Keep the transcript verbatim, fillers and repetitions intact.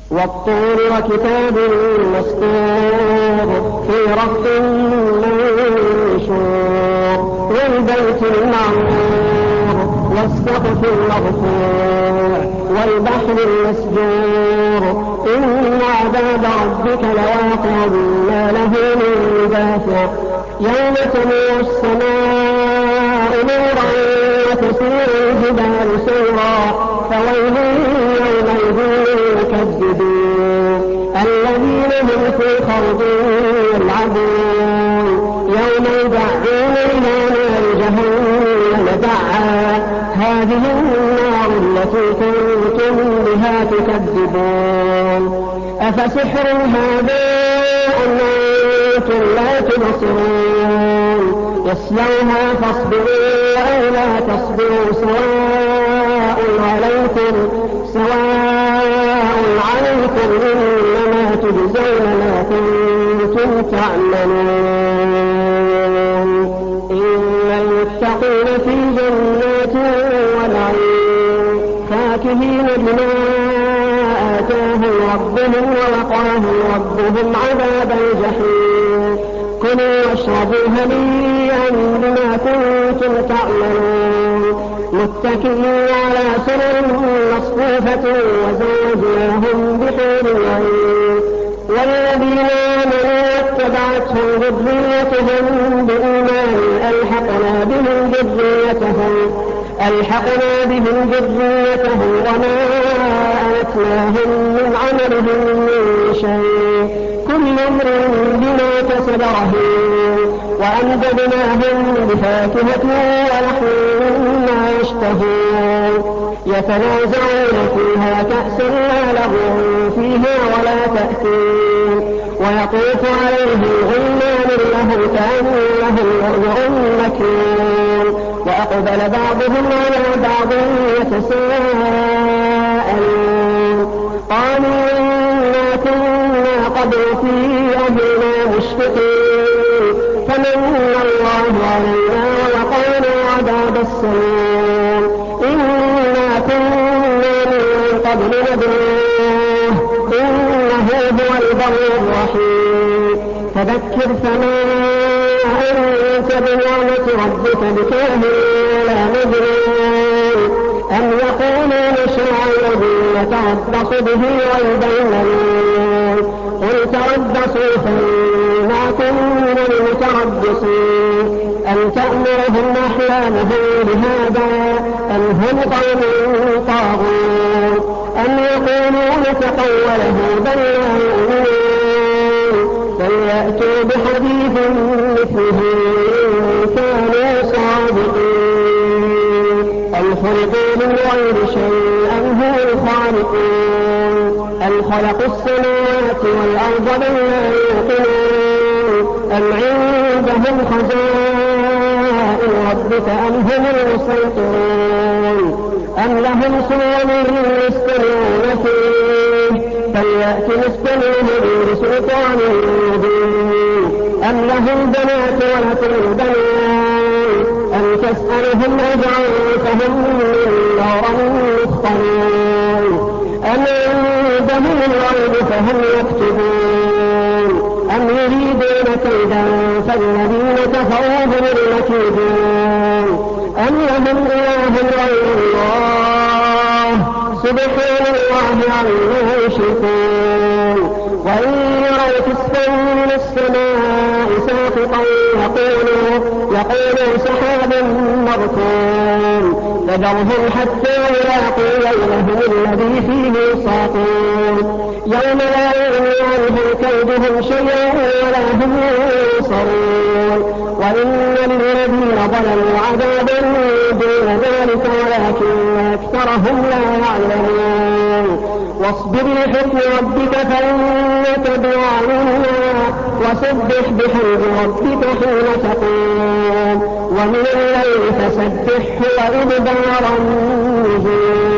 والطور وكتاب مسطور في رق منشور والبيت المعمور والسقف المرفوع والبحر المسجور إن عذاب ربك لواقع ما له من دافع يوم تمور السماء نورا وتسير الجبال سيرا فويل يومئذ للمكذبين الذين هم في خوض يلعبون يوم يدعون إلى نار جهنم دعا هذه النار التي كنتم بها تكذبون أفسحر هذا أم أنتم لا تبصرون يصلوها فاصبروا أو لا تصبروا سواء عليكم سواء عليكم إنما تجزون ما كنتم تعملون إن المتقين في جنات ونعيم فاكهين بما آتاهم ربهم ووقاهم ربهم عذاب الجحيم كلوا واشربوا هنيئا بما كنتم تعملون متكئين على سرر مصفوفة وزوجناهم بحور عين والذين آمنوا واتبعتهم ذريتهم بإيمان ألحقنا بهم ذريتهم ألحقنا بهم ذريتهم وما ألتناهم من عملهم من شيء كل امرئ بما كسب رهين وأمددناهم بفاكهة ولحم مما يشتهون يتنازعون فيها كأسا لا لغو فيها ولا تأثيم ويطوف عليهم غلمان لهم كأنهم لؤلؤ مكنون وأقبل بعضهم على بعض يتساءلون قالوا إنا كنا قبل في أهلنا مشفقين فمن الله علينا ووقانا عذاب السموم إنا كنا من قبل ندعوه إنه هو البر الرحيم فذكر فما أنت بنعمة ربك بكاهن ولا مجنون أم يقولون شاعر نتربص به ريب المنون قل تربصوا فإنكم من المتربصين أم تأمرهم أحلامهم بهذا أم هم قوم طاغون أم يقولون تقوله بل لا يؤمنون فليأتوا بحديث مثله إن كانوا صادقين أم خلقوا من غير شيء أم هم الخالقون أم خلقوا السماوات والأرض بل لا يوقنون أم عندهم خزائن ربك أم هم المسيطرون أم لهم سلم يستمعون فيه فليأت مستمعهم بسلطان مبين أم لهم بنات ولكم بنات أم تسألهم أجرا فهم من نار مثقلون أم عندهم الغيب فهم يكتبون أم يريدون كيدا فالذين كفروا هم المكيدون أم لهم إله غير الله سبحان الله عما يشركون وإن يروا كسفا من السماء ساقطا يقولوا يقولوا سحاب مركون فذرهم حتى يلاقوا يومهم الذي فيه يصاقون يوم لا يغني عنهم كيدهم شيئا ولا هم ينصرون وإن للذين ظلموا عذابا دون ذلك ولكن أكثرهم لا يعلمون واصبر لحكم ربك فإنك بأعيننا وسبح بحمد ربك حين تقوم ومن الليل فسبحه وإدبار النجوم